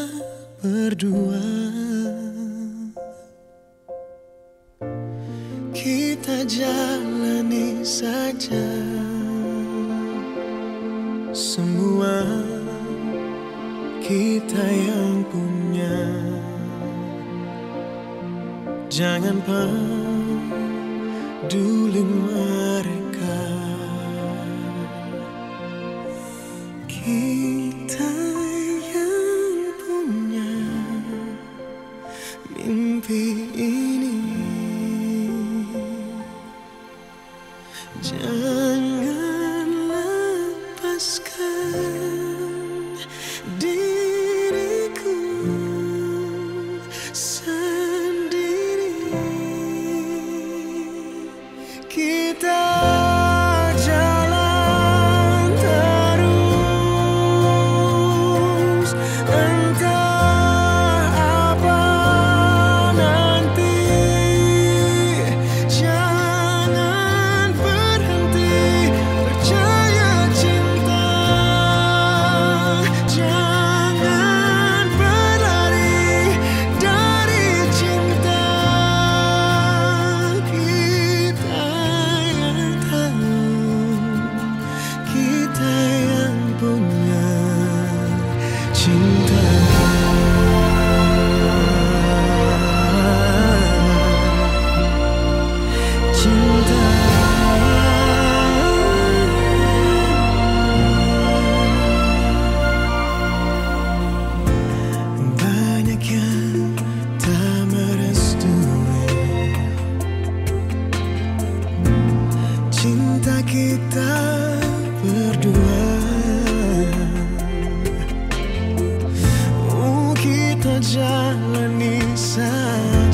berdua, kita jalani saja semua kita yang punya. Jangan peduli mereka, kita yang punya mimpi ini. Jangan lepaskan diriku sendiri. Kita jalan terus, entah apa nanti. Jangan berhenti percaya cinta, jangan berlari dari cinta. Kita yang tahu, kita yang punya cinta. Cinta. Banyak yang tak merestui cinta kita berdua. Kita jalani saja